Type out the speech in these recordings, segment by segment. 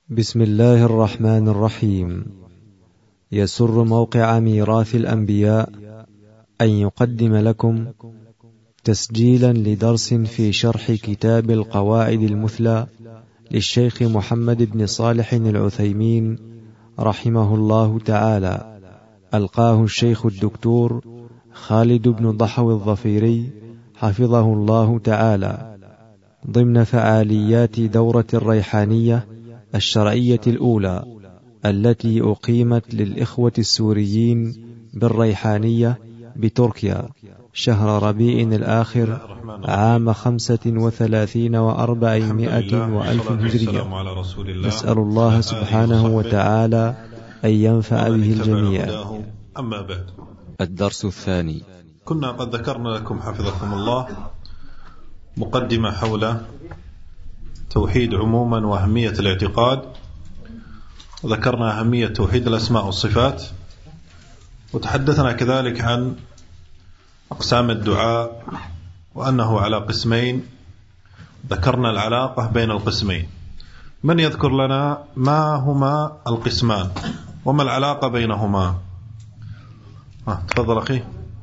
بسم الله الرحمن الرحيم. يسر موقع ميراث الأنبياء أن يقدم لكم تسجيلا لدرس في شرح كتاب القواعد المثلى للشيخ محمد بن صالح العثيمين رحمه الله تعالى، ألقاه الشيخ الدكتور خالد بن ضحو الظفيري حفظه الله تعالى ضمن فعاليات دورة الريحانية الشرعية الأولى التي أقيمت للإخوة السوريين بالريحانية بتركيا شهر ربيع الآخر عام 35 و400 وألف هجرية. نسأل الله سبحانه وتعالى أن ينفع به الجميع. أما بعد، الدرس الثاني. كنا قد ذكرنا لكم حفظكم الله مقدمة حول توحيد عموما وأهمية الاعتقاد، وذكرنا أهمية توحيد الأسماء والصفات، وتحدثنا كذلك عن أقسام الدعاء وأنه على قسمين. ذكرنا العلاقة بين القسمين. من يذكر لنا ما هما القسمان وما العلاقة بينهما؟ تفضل أخي.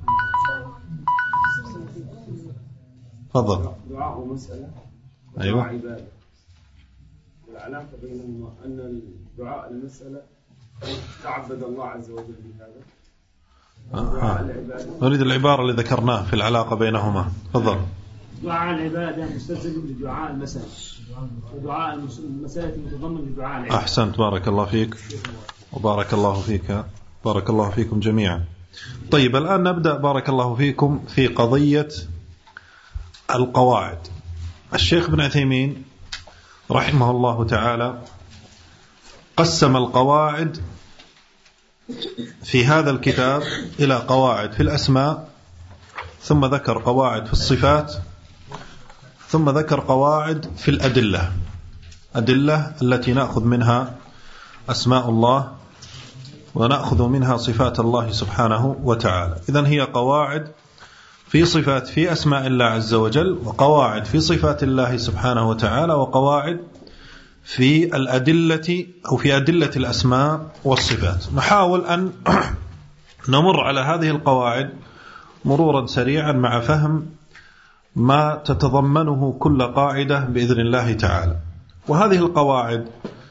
تفضل. دعاء ومسألة. أيوة. عبادة. والعلاقة بينهما أن الدعاء المسألة تعبد الله عز وجل بهذا. نريد العبارة اللي ذكرناه في العلاقة بينهما. تفضل. دعاء العبادة مستلزم لدعاء المسألة، ودعاء المسألة متضمن لدعاء العبادة. أحسنت، بارك الله فيك وبارك الله فيك، بارك الله فيكم جميعا. طيب، الآن نبدأ بارك الله فيكم في قضية القواعد. الشيخ ابن عثيمين رحمه الله تعالى قسم القواعد في هذا الكتاب إلى قواعد في الأسماء، ثم ذكر قواعد في الصفات، ثم ذكر قواعد في الأدلة، أدلة التي نأخذ منها أسماء الله ونأخذ منها صفات الله سبحانه وتعالى. إذن هي قواعد في صفات في أسماء الله عز وجل، وقواعد في صفات الله سبحانه وتعالى، وقواعد في الأدلة أو في أدلة الأسماء والصفات. نحاول أن نمر على هذه القواعد مرورا سريعا مع فهم ما تتضمنه كل قاعدة بإذن الله تعالى. وهذه القواعد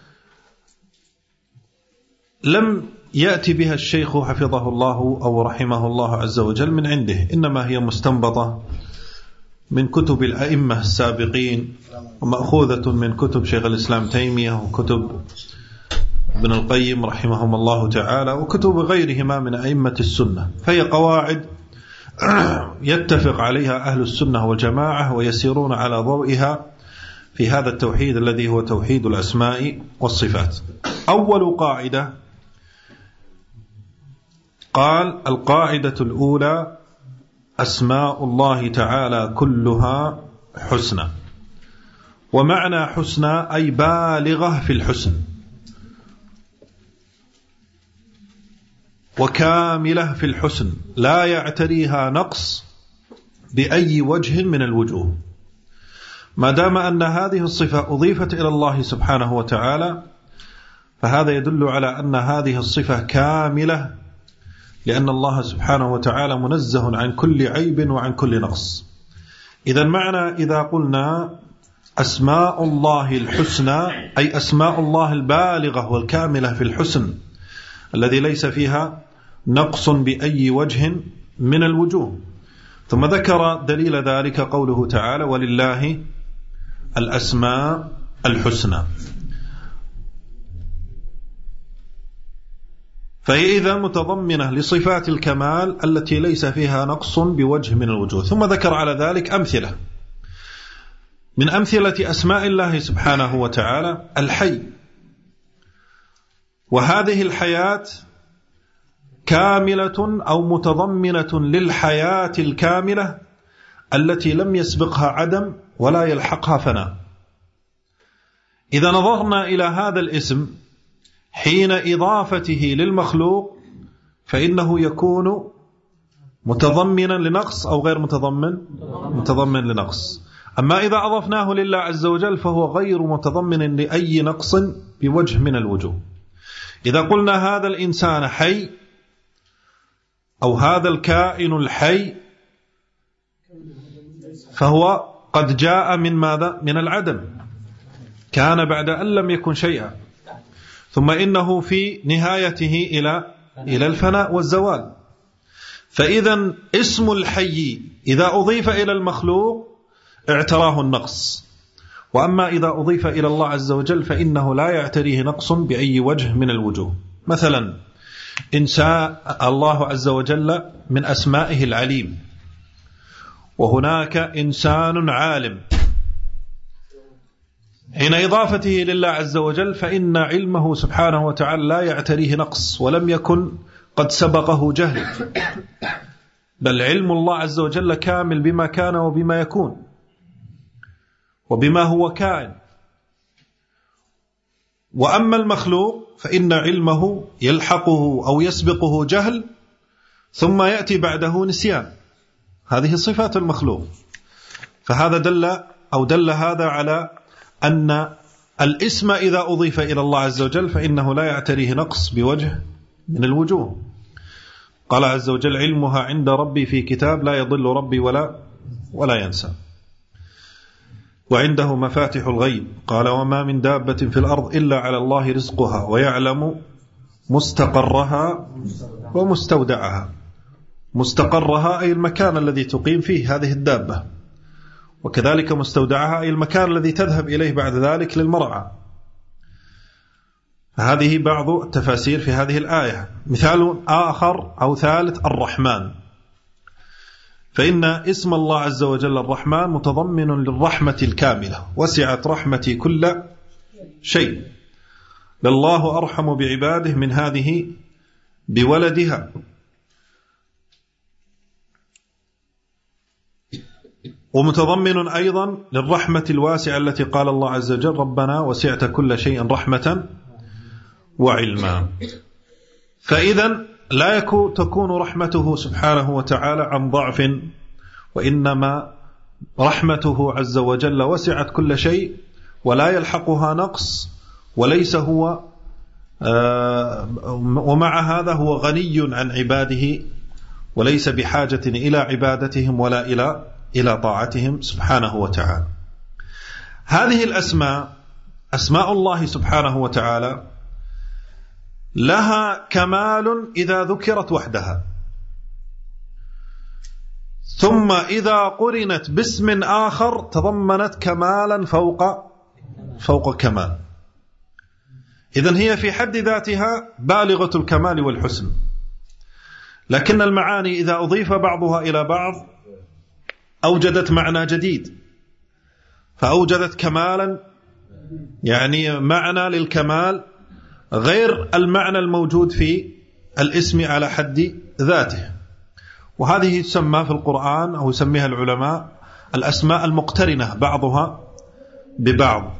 لم يأتي بها الشيخ حفظه الله أو رحمه الله عز وجل من عنده، إنما هي مستنبطة من كتب الأئمة السابقين، ومأخوذة من كتب شيخ الإسلام تيمية وكتب ابن القيم رحمهم الله تعالى وكتب غيرهما من أئمة السنة. فهي قواعد يتفق عليها أهل السنة والجماعة ويسيرون على ضوئها في هذا التوحيد الذي هو توحيد الأسماء والصفات. أول قاعدة قال: القاعدة الأولى: أسماء الله تعالى كلها حسنى. ومعنى حسنى أي بالغة في الحسن، وكاملة في الحسن، لا يعتريها نقص بأي وجه من الوجوه. ما دام أن هذه الصفة أضيفت إلى الله سبحانه وتعالى، فهذا يدل على أن هذه الصفة كاملة، لأن الله سبحانه وتعالى منزه عن كل عيب وعن كل نقص. إذا معنى إذا قلنا أسماء الله الحسنى أي أسماء الله البالغة والكاملة في الحسن الذي ليس فيها نقص بأي وجه من الوجوه. ثم ذكر دليل ذلك قوله تعالى: ولله الأسماء الحسنى. فهي إذا متضمنة لصفات الكمال التي ليس فيها نقص بوجه من الوجوه. ثم ذكر على ذلك أمثلة. من أمثلة أسماء الله سبحانه وتعالى الحي، وهذه الحياة كاملة أو متضمنة للحياة الكاملة التي لم يسبقها عدم ولا يلحقها فناء. إذا نظرنا إلى هذا الاسم حين إضافته للمخلوق فإنه يكون متضمنا لنقص أو غير متضمن لنقص. أما إذا أضفناه لله عز وجل فهو غير متضمن لأي نقص بوجه من الوجوه. إذا قلنا هذا الإنسان حي أو هذا الكائن الحي فهو قد جاء من ماذا؟ من العدم، كان بعد أن لم يكن شيئا، ثم إنه في نهايته إلى الفناء والزوال. فإذا اسم الحي إذا أضيف إلى المخلوق اعتراه النقص، وأما إذا أضيف إلى الله عز وجل فإنه لا يعتريه نقص بأي وجه من الوجوه. مثلا إنسان الله عز وجل من أسمائه العليم، وهناك إنسان عالم، حين إضافته لله عز وجل فإن علمه سبحانه وتعالى لا يعتريه نقص، ولم يكن قد سبقه جهل، بل علم الله عز وجل كامل بما كان وبما يكون وبما هو كائن. وأما المخلوق فإن علمه يلحقه أو يسبقه جهل ثم يأتي بعده نسيان. هذه صفات المخلوق. فهذا دل هذا على أن الاسم إذا أضيف إلى الله عز وجل فإنه لا يعتريه نقص بوجه من الوجوه. قال عز وجل علمها عند ربي في كتاب لا يضل ربي ولا ينسى. وعنده مفاتح الغيب، قال وما من دابة في الأرض إلا على الله رزقها ويعلم مستقرها ومستودعها. مستقرها أي المكان الذي تقيم فيه هذه الدابة، وكذلك مستودعها أي المكان الذي تذهب إليه بعد ذلك للمرعى. هذه بعض التفاسير في هذه الآية. مثال آخر أو ثالث الرحمن، فإن اسم الله عز وجل الرحمن متضمن للرحمة الكاملة، وسعت رحمتي كل شيء، لله أرحم بعباده من هذه بولدها. ومتضمن أيضا للرحمة الواسعة التي قال الله عز وجل ربنا وسعت كل شيء رحمة وعلما. فإذا لا تكون رحمته سبحانه وتعالى عن ضعف، وإنما رحمته عز وجل وسعت كل شيء ولا يلحقها نقص، وليس هو ومع هذا هو غني عن عباده، وليس بحاجة إلى عبادتهم ولا إلى طاعتهم سبحانه وتعالى. هذه الأسماء أسماء الله سبحانه وتعالى لها كمال إذا ذكرت وحدها، ثم إذا قرنت باسم آخر تضمنت كمالا فوق كمال. إذن هي في حد ذاتها بالغة الكمال والحسن، لكن المعاني إذا أضيف بعضها إلى بعض أوجدت معنى جديد، فأوجدت كمالا، يعني معنى للكمال غير المعنى الموجود في الاسم على حد ذاته. وهذه تسمى في القرآن أو يسميها العلماء الأسماء المقترنة بعضها ببعض.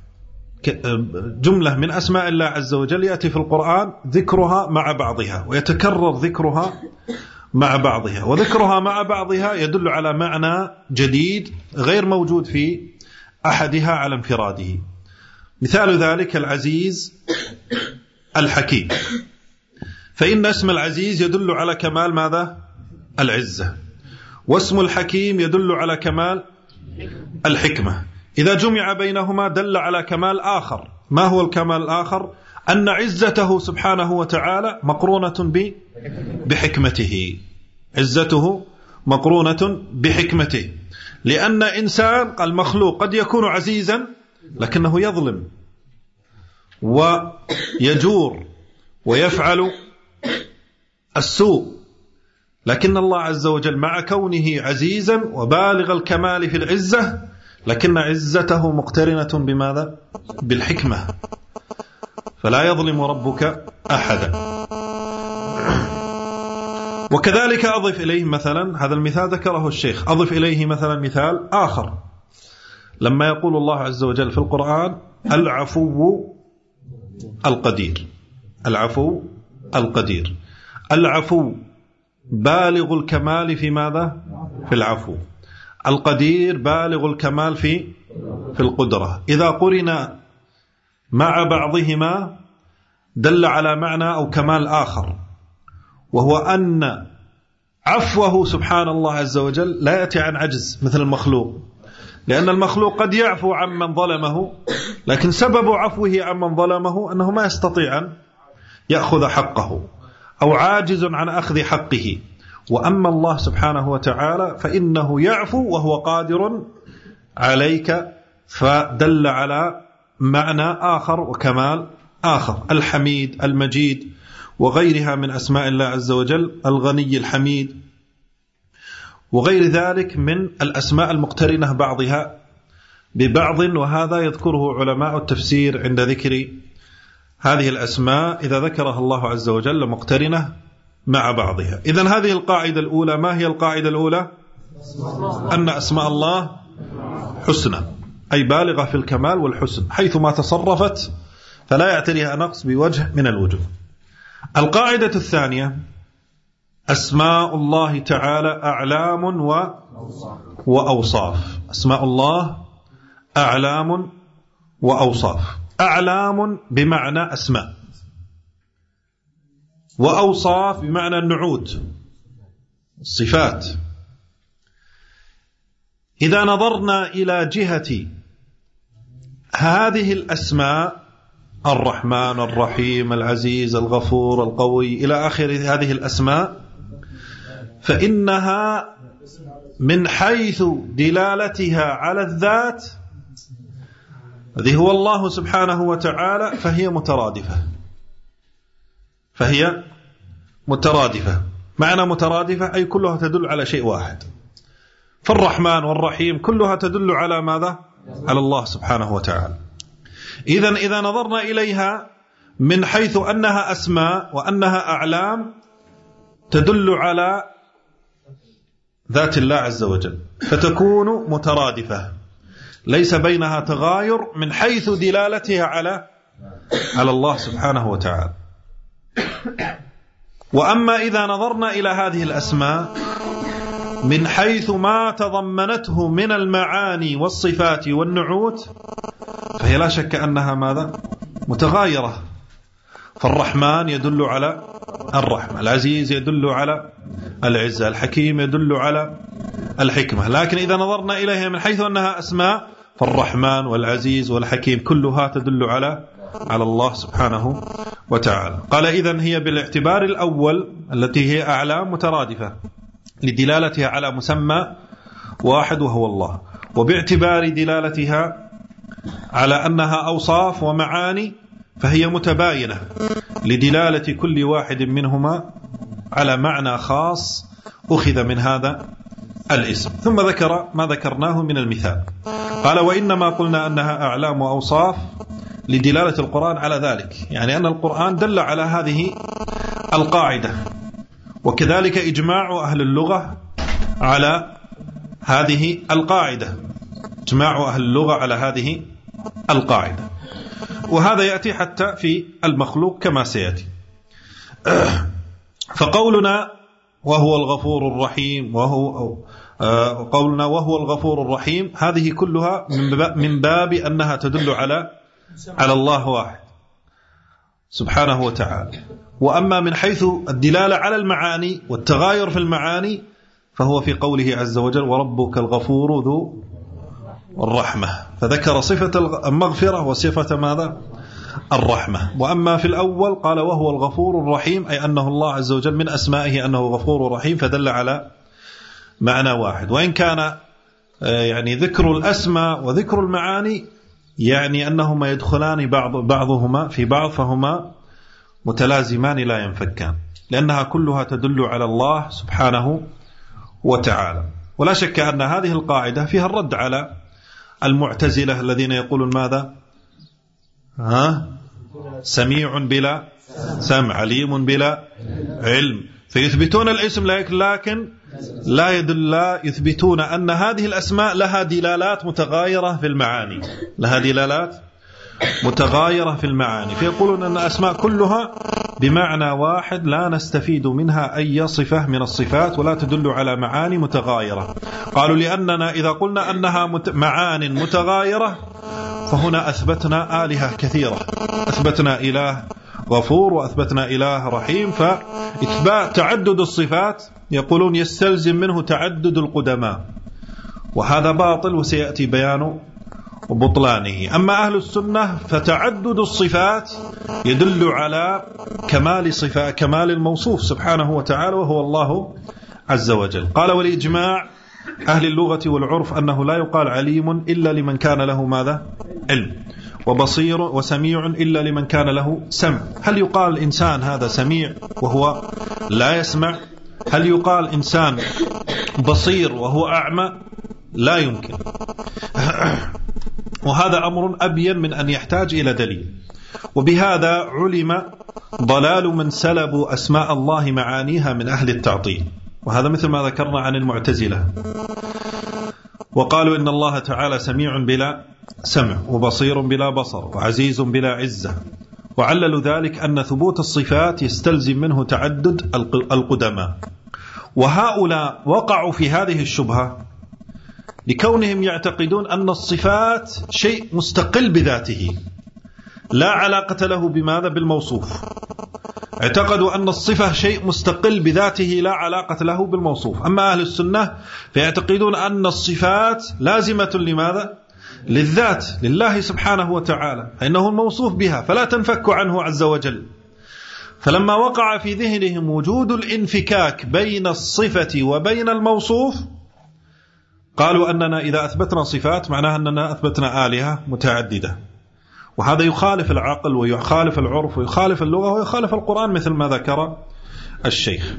جملة من أسماء الله عز وجل يأتي في القرآن ذكرها مع بعضها، ويتكرر ذكرها مع بعضها، وذكرها مع بعضها يدل على معنى جديد غير موجود في أحدها على انفراده. مثال ذلك العزيز الحكيم، فإن اسم العزيز يدل على كمال ماذا؟ العزة، واسم الحكيم يدل على كمال الحكمة. إذا جمع بينهما دل على كمال آخر. ما هو الكمال الآخر؟ أن عزته سبحانه وتعالى مقرونة بحكمته، عزته مقرونة بحكمته، لأن إنسان المخلوق قد يكون عزيزا لكنه يظلم ويجور ويفعل السوء، لكن الله عز وجل مع كونه عزيزا وبالغ الكمال في العزة لكن عزته مقترنة بماذا؟ بالحكمة، فلا يظلم ربك أحدا. وكذلك أضف إليه مثلا، هذا المثال ذكره الشيخ، أضف إليه مثلا مثال آخر لما يقول الله عز وجل في القرآن العفو القدير. العفو القدير، العفو بالغ الكمال في ماذا؟ في العفو. القدير بالغ الكمال في القدرة. إذا قرن مع بعضهما دل على معنى أو كمال آخر، وهو أن عفوه سبحان الله عز وجل لا يأتي عن عجز مثل المخلوق، لأن المخلوق قد يعفو عمن ظلمه، لكن سبب عفوه عمن ظلمه أنه ما يستطيع أن يأخذ حقه أو عاجز عن أخذ حقه. وأما الله سبحانه وتعالى فإنه يعفو وهو قادر عليك، فدل على معنى آخر وكمال آخر. الحميد، المجيد، وغيرها من أسماء الله عز وجل، الغني، الحميد، وغير ذلك من الأسماء المقترنة بعضها ببعض، وهذا يذكره علماء التفسير عند ذكر هذه الأسماء إذا ذكرها الله عز وجل مقترنة مع بعضها. إذن هذه القاعدة الأولى. ما هي القاعدة الأولى؟ أن أسماء الله حسنى، أي بالغة في الكمال والحسن، حيث ما تصرفت فلا يعتريها نقص بوجه من الوجوه. القاعدة الثانية: أسماء الله تعالى أعلام وأوصاف. أسماء الله أعلام وأوصاف. أعلام بمعنى أسماء، وأوصاف بمعنى النعوت، الصفات. إذا نظرنا إلى جهة هذه الأسماء، الرحمن، الرحيم، العزيز، الغفور، القوي، إلى آخر هذه الأسماء، فإنها من حيث دلالتها على الذات الذي هو الله سبحانه وتعالى فهي مترادفة. معنى مترادفة أي كلها تدل على شيء واحد. فالرحمن والرحيم كلها تدل على ماذا؟ على الله سبحانه وتعالى. إذا نظرنا إليها من حيث أنها أسماء وأنها أعلام تدل على ذات الله عز وجل، فتكون مترادفة، ليس بينها تغاير من حيث دلالتها على الله سبحانه وتعالى. وأما إذا نظرنا إلى هذه الأسماء من حيث ما تضمنته من المعاني والصفات والنعوت، فهي لا شك أنها ماذا؟ متغايرة. فالرحمن يدل على الرحمة، العزيز يدل على العزة، الحكيم يدل على الحكمة. لكن إذا نظرنا إليها من حيث أنها أسماء، فالرحمن والعزيز والحكيم كلها تدل على الله سبحانه وتعالى. قال إذن هي بالاعتبار الأول التي هي أعلام مترادفة لدلالتها على مسمى واحد وهو الله، وباعتبار دلالتها على أنها أوصاف ومعاني فهي متباينة لدلالة كل واحد منهما على معنى خاص أخذ من هذا الاسم. ثم ذكر ما ذكرناه من المثال. قال: وإنما قلنا أنها أعلام وأوصاف لدلالة القرآن على ذلك، يعني أن القرآن دل على هذه القاعدة، وكذلك إجماع أهل اللغة على هذه القاعدة، إجماع أهل اللغة على هذه القاعدة، وهذا يأتي حتى في المخلوق كما سيأتي. فقولنا وهو الغفور الرحيم قولنا وهو الغفور الرحيم هذه كلها من باب أنها تدل على الله واحد سبحانه وتعالى. وأما من حيث الدلالة على المعاني والتغاير في المعاني فهو في قوله عز وجل: وربك الغفور ذو الرحمة، فذكر صفة المغفرة وصفة ماذا؟ الرحمة. وأما في الأول قال وهو الغفور الرحيم، أي أنه الله عز وجل من أسمائه أنه غفور رحيم، فدل على معنى واحد. وإن كان يعني ذكر الأسماء وذكر المعاني يعني أنهما يدخلان بعضهما في بعض، فهما متلازمان لا ينفكان، لأنها كلها تدل على الله سبحانه وتعالى. ولا شك أن هذه القاعدة فيها الرد على المعتزلة الذين يقولون ماذا؟ سميع بلا سمع، عليم بلا علم، فيثبتون الاسم لكن لا يثبتون أن هذه الأسماء لها دلالات متغايرة في المعاني، لها دلالات متغايرة في المعاني، فيقولون أن الأسماء كلها بمعنى واحد لا نستفيد منها أي صفة من الصفات ولا تدل على معاني متغايرة. قالوا لأننا إذا قلنا أنها معان متغايرة فهنا أثبتنا آلهة كثيرة، أثبتنا إله غفور وأثبتنا إله رحيم. فإثبات تعدد الصفات يقولون يستلزم منه تعدد القدماء، وهذا باطل وسيأتي بيان بطلانه. أما أهل السنة فتعدد الصفات يدل على كمال الموصوف سبحانه وتعالى وهو الله عز وجل. قال والإجماع أهل اللغة والعرف أنه لا يقال عليم إلا لمن كان له ماذا؟ علم، وبصير وسميع إلا لمن كان له سمع. هل يقال الإنسان هذا سميع وهو لا يسمع؟ هل يقال إنسان بصير وهو أعمى؟ لا يمكن. وهذا أمر أبين من أن يحتاج إلى دليل. وبهذا علم ضلال من سلبوا أسماء الله معانيها من أهل التعطيل، وهذا مثل ما ذكرنا عن المعتزلة، وقالوا إن الله تعالى سميع بلا سمع وبصير بلا بصر وعزيز بلا عزة، وعللوا ذلك أن ثبوت الصفات يستلزم منه تعدد القدماء. وهؤلاء وقعوا في هذه الشبهة لكونهم يعتقدون أن الصفات شيء مستقل بذاته لا علاقة له بماذا؟ بالموصوف. اعتقدوا أن الصفة شيء مستقل بذاته لا علاقة له بالموصوف. أما أهل السنة فيعتقدون أن الصفات لازمة لماذا؟ للذات، لله سبحانه وتعالى، فإنه الموصوف بها فلا تنفك عنه عز وجل. فلما وقع في ذهنهم وجود الانفكاك بين الصفة وبين الموصوف قالوا أننا إذا أثبتنا صفات معناها أننا أثبتنا آلهة متعددة، وهذا يخالف العقل ويخالف العرف ويخالف اللغة ويخالف القرآن مثل ما ذكر الشيخ.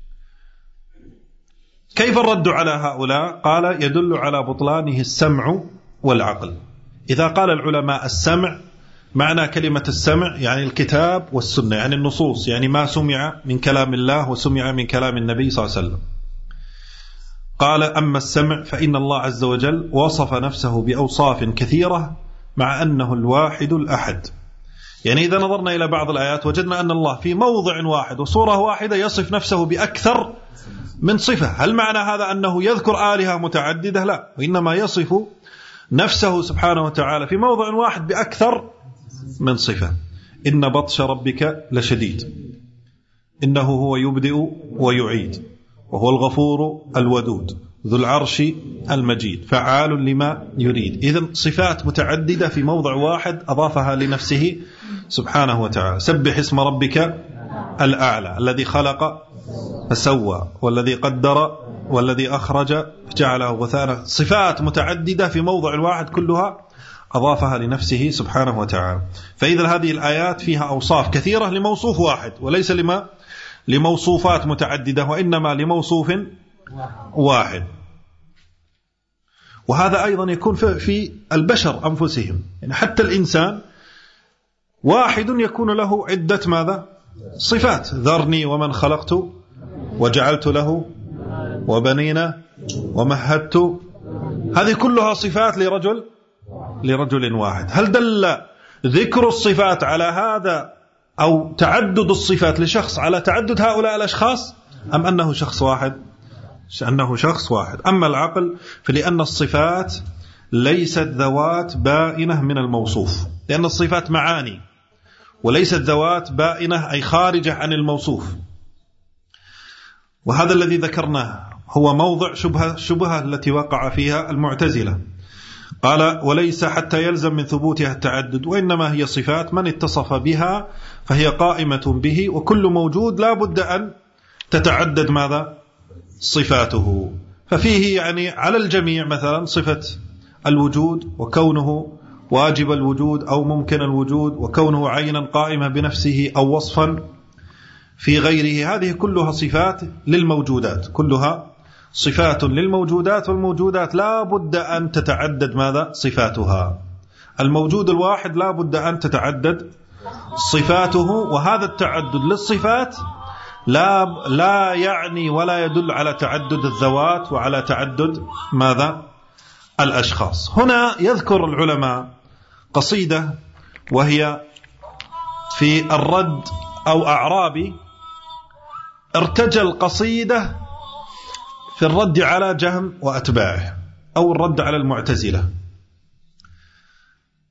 كيف الرد على هؤلاء؟ قال يدل على بطلانه السمع والعقل. إذا قال العلماء السمع معنى كلمة السمع يعني الكتاب والسنة، يعني النصوص، يعني ما سمع من كلام الله وسمع من كلام النبي صلى الله عليه وسلم. قال أما السمع فإن الله عز وجل وصف نفسه بأوصاف كثيرة مع أنه الواحد الأحد. يعني إذا نظرنا إلى بعض الآيات وجدنا أن الله في موضع واحد وصورة واحدة يصف نفسه بأكثر من صفة. هل معنى هذا أنه يذكر آلهة متعددة؟ لا، وإنما يصف نفسه سبحانه وتعالى في موضع واحد بأكثر من صفة. إن بطش ربك لشديد، إنه هو يبدئ ويعيد، وهو الغفور الودود ذو العرش المجيد فعال لما يريد. إذن صفات متعددة في موضع واحد أضافها لنفسه سبحانه وتعالى. سبح اسم ربك الأعلى الذي خلق فسوى والذي قدر والذي أخرج فجعله غثاء. صفات متعددة في موضع واحد كلها أضافها لنفسه سبحانه وتعالى. فإذا هذه الآيات فيها أوصاف كثيرة لموصوف واحد، وليس لموصوفات متعددة، وإنما لموصوف واحد. وهذا أيضا يكون في البشر أنفسهم، يعني حتى الإنسان واحد يكون له عدة ماذا؟ صفات. ذرني ومن خلقت وجعلت له وبنين ومهدت، هذه كلها صفات لرجل واحد. هل دل ذكر الصفات على هذا أو تعدد الصفات لشخص على تعدد هؤلاء الأشخاص، أم أنه شخص واحد؟ أنه شخص واحد. أما العقل فلأن الصفات ليست ذوات بائنة من الموصوف، لأن الصفات معاني وليست ذوات بائنة أي خارجة عن الموصوف. وهذا الذي ذكرناه هو موضع شبهة التي وقع فيها المعتزلة. قال وليس حتى يلزم من ثبوتها التعدد، وإنما هي صفات من اتصف بها فهي قائمة به، وكل موجود لا بد أن تتعدد ماذا؟ صفاته. ففيه يعني على الجميع مثلا صفة الوجود وكونه واجب الوجود أو ممكن الوجود، وكونه عينا قائمة بنفسه أو وصفا في غيره، هذه كلها صفات للموجودات، كلها صفات للموجودات، والموجودات لا بد أن تتعدد ماذا؟ صفاتها. الموجود الواحد لا بد أن تتعدد صفاته، وهذا التعدد للصفات لا يعني ولا يدل على تعدد الذوات وعلى تعدد ماذا؟ الأشخاص. هنا يذكر العلماء قصيدة وهي في الرد أو أعرابي ارتجى القصيدة في الرد على جهم وأتباعه أو الرد على المعتزلة.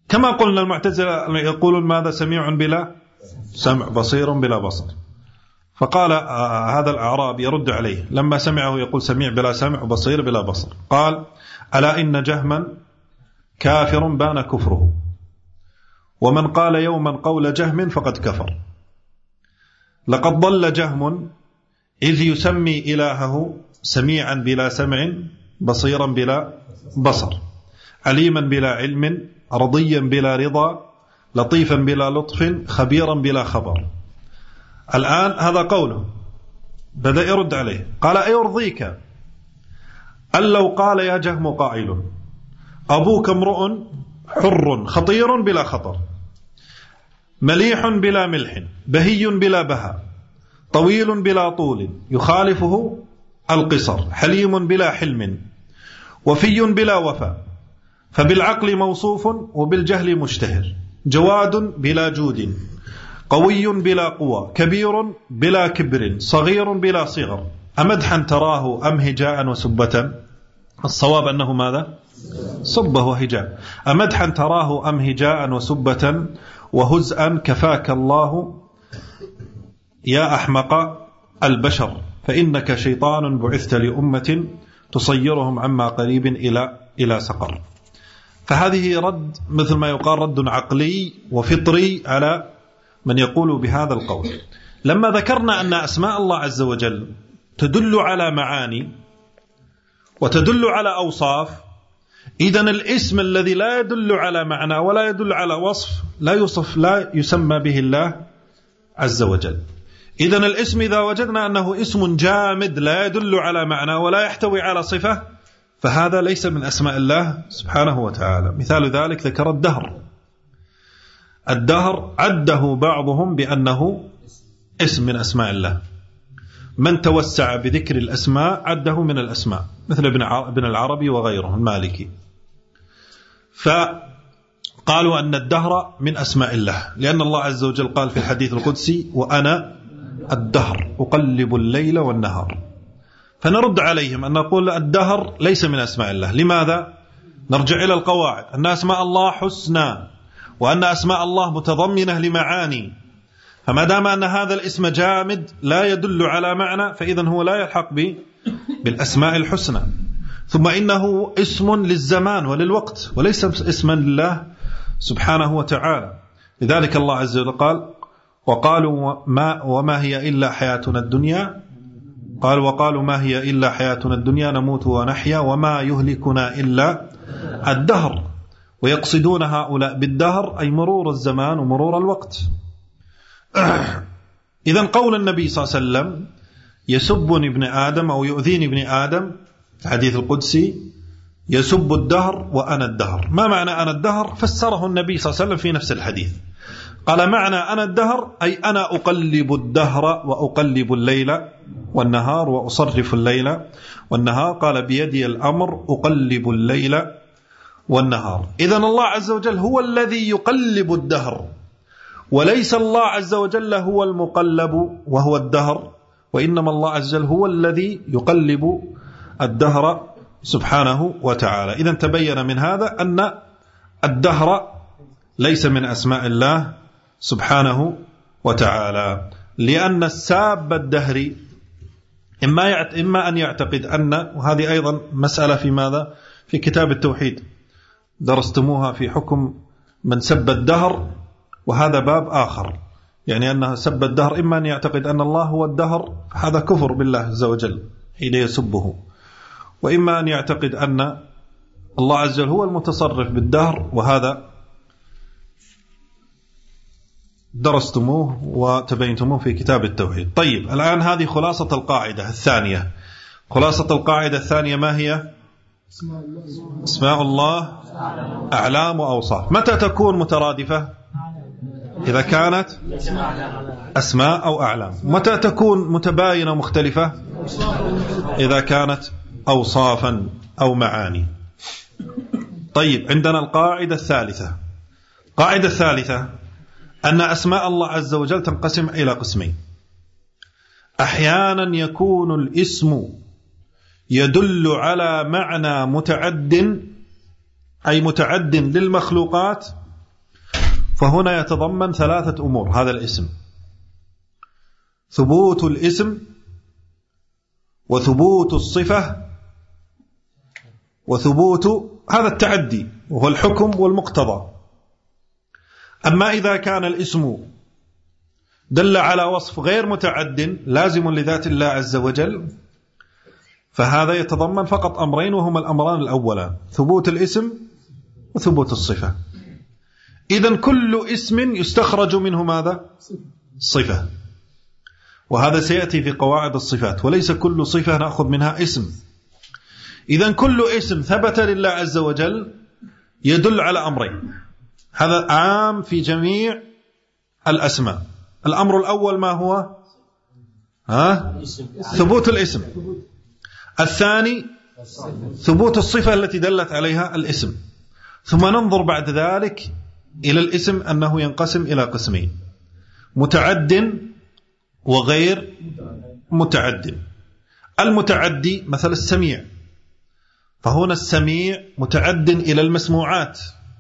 كما قلنا المعتزلة يقولون ماذا؟ سميع بلا سمع، بصير بلا بصر. فقال هذا الأعرابي يرد عليه لما سمعه يقول سميع بلا سمع وبصير بلا بصر، قال: ألا إن جهما كافر بان كفره، ومن قال يوما قول جهم فقد كفر. لقد ضل جهم إذ يسمي إلهه سميعا بلا سمع، بصيرا بلا بصر، عليما بلا علم، رضيا بلا رضا، لطيفا بلا لطف، خبيرا بلا خبر. الآن هذا قوله، بدأ يرد عليه، قال: أيرضيك أن لو قال يا جهم قائل أبوك امرؤ حر خطير بلا خطر، مليح بلا ملح، بهي بلا بهاء، طويل بلا طول، يخالفه القصر، حليم بلا حلم، وفي بلا وفاء، فبالعقل موصوف وبالجهل مشتهر، جواد بلا جود، قوي بلا قوى، كبير بلا كبر، صغير بلا صغر، أمدحا تراه أم هجاء وسبة؟ الصواب أنه ماذا؟ صبه وهجاء. أمدحا تراه أم هجاء وسبة، وهزءا كفاك الله يا أحمق البشر، فإنك شيطان بعثت لأمة تصيرهم عما قريب إلى سقر. فهذه رد مثل ما يقال رد عقلي وفطري على من يقول بهذا القول. لما ذكرنا أن أسماء الله عز وجل تدل على معاني وتدل على أوصاف، إذن الاسم الذي لا يدل على معنى ولا يدل على وصف لا يسمى به الله عز وجل. إذن الاسم إذا وجدنا أنه اسم جامد لا يدل على معنى ولا يحتوي على صفة، فهذا ليس من أسماء الله سبحانه وتعالى. مثال ذلك ذكر الدهر عده بعضهم بأنه اسم من أسماء الله، من توسع بذكر الأسماء عده من الأسماء، مثل ابن العربي وغيره المالكي، فقالوا أن الدهر من أسماء الله، لأن الله عز وجل قال في الحديث القدسي: وأنا الدهر أقلب الليل والنهار. فنرد عليهم أن نقول الدهر ليس من أسماء الله. لماذا؟ نرجع إلى القواعد أن أسماء الله حسنى، وأن أسماء الله متضمنة لمعاني، فما دام أن هذا الاسم جامد لا يدل على معنى، فإذن هو لا يلحق بالأسماء الحسنى. ثم إنه اسم للزمان وللوقت وليس اسما لله سبحانه وتعالى. لذلك الله عز وجل قال: وما هي إلا حياتنا الدنيا، قال: وقالوا ما هي إلا حياتنا الدنيا نموت ونحيا وما يهلكنا إلا الدهر، ويقصدون هؤلاء بالدهر أي مرور الزمان ومرور الوقت. إذن قول النبي صلى الله عليه وسلم: يسبني ابن آدم أو يؤذيني ابن آدم، الحديث القدسي: يسب الدهر وأنا الدهر. ما معنى أنا الدهر؟ فسره النبي صلى الله عليه وسلم في نفس الحديث، قال: معنى أنا الدهر أي أنا أقلب الدهر وأقلب الليل والنهار وأصرف الليل والنهار، قال: بيدي الأمر أقلب الليل والنهار. إذن الله عز وجل هو الذي يقلب الدهر، وليس الله عز وجل هو المقلب وهو الدهر، وإنما الله عز وجل هو الذي يقلب الدهر سبحانه وتعالى. إذن تبين من هذا أن الدهر ليس من أسماء الله سبحانه وتعالى، لأن الساب الدهري إما أن يعتقد أن، وهذه أيضا مسألة في ماذا؟ في كتاب التوحيد درستموها في حكم من سب الدهر، وهذا باب آخر، يعني أنه سب الدهر إما أن يعتقد أن الله هو الدهر، هذا كفر بالله عز وجل حين يسبه، وإما أن يعتقد أن الله عز وجل هو المتصرف بالدهر، وهذا درستموه وتبينتموه في كتاب التوحيد. طيب، الآن هذه خلاصة القاعدة الثانية. خلاصة القاعدة الثانية ما هي؟ أسماء الله أعلام وأوصاف. متى تكون مترادفة؟ إذا كانت أسماء أو أعلام. متى تكون متباينة مختلفة؟ إذا كانت أوصافا أو معاني. طيب، عندنا القاعدة الثالثة. القاعدة الثالثة أن أسماء الله عز وجل تنقسم إلى قسمين. أحيانا يكون الاسم يدل على معنى متعد، أي متعد للمخلوقات فهنا يتضمن 3 أمور هذا الاسم: ثبوت الاسم، وثبوت الصفة، وثبوت هذا التعدي وهو الحكم والمقتضى. أما إذا كان الاسم دل على وصف غير متعد لازم لذات الله عز وجل، فهذا يتضمن فقط أمرين، وهما الأمران الأولان: ثبوت الاسم وثبوت الصفة. إذن كل اسم يستخرج منه ماذا؟ صفة، وهذا سيأتي في قواعد الصفات. وليس كل صفة نأخذ منها اسم. إذن كل اسم ثبت لله عز وجل يدل على أمرين، هذا عام في جميع الأسماء. الأمر الأول ما هو؟ ثبوت الاسم. الثاني ثبوت الصفة التي دلت عليها الاسم. ثم ننظر بعد ذلك إلى الاسم أنه ينقسم إلى قسمين: متعد وغير متعد. المتعدي مثل السميع، فهنا السميع متعد إلى المسموعات،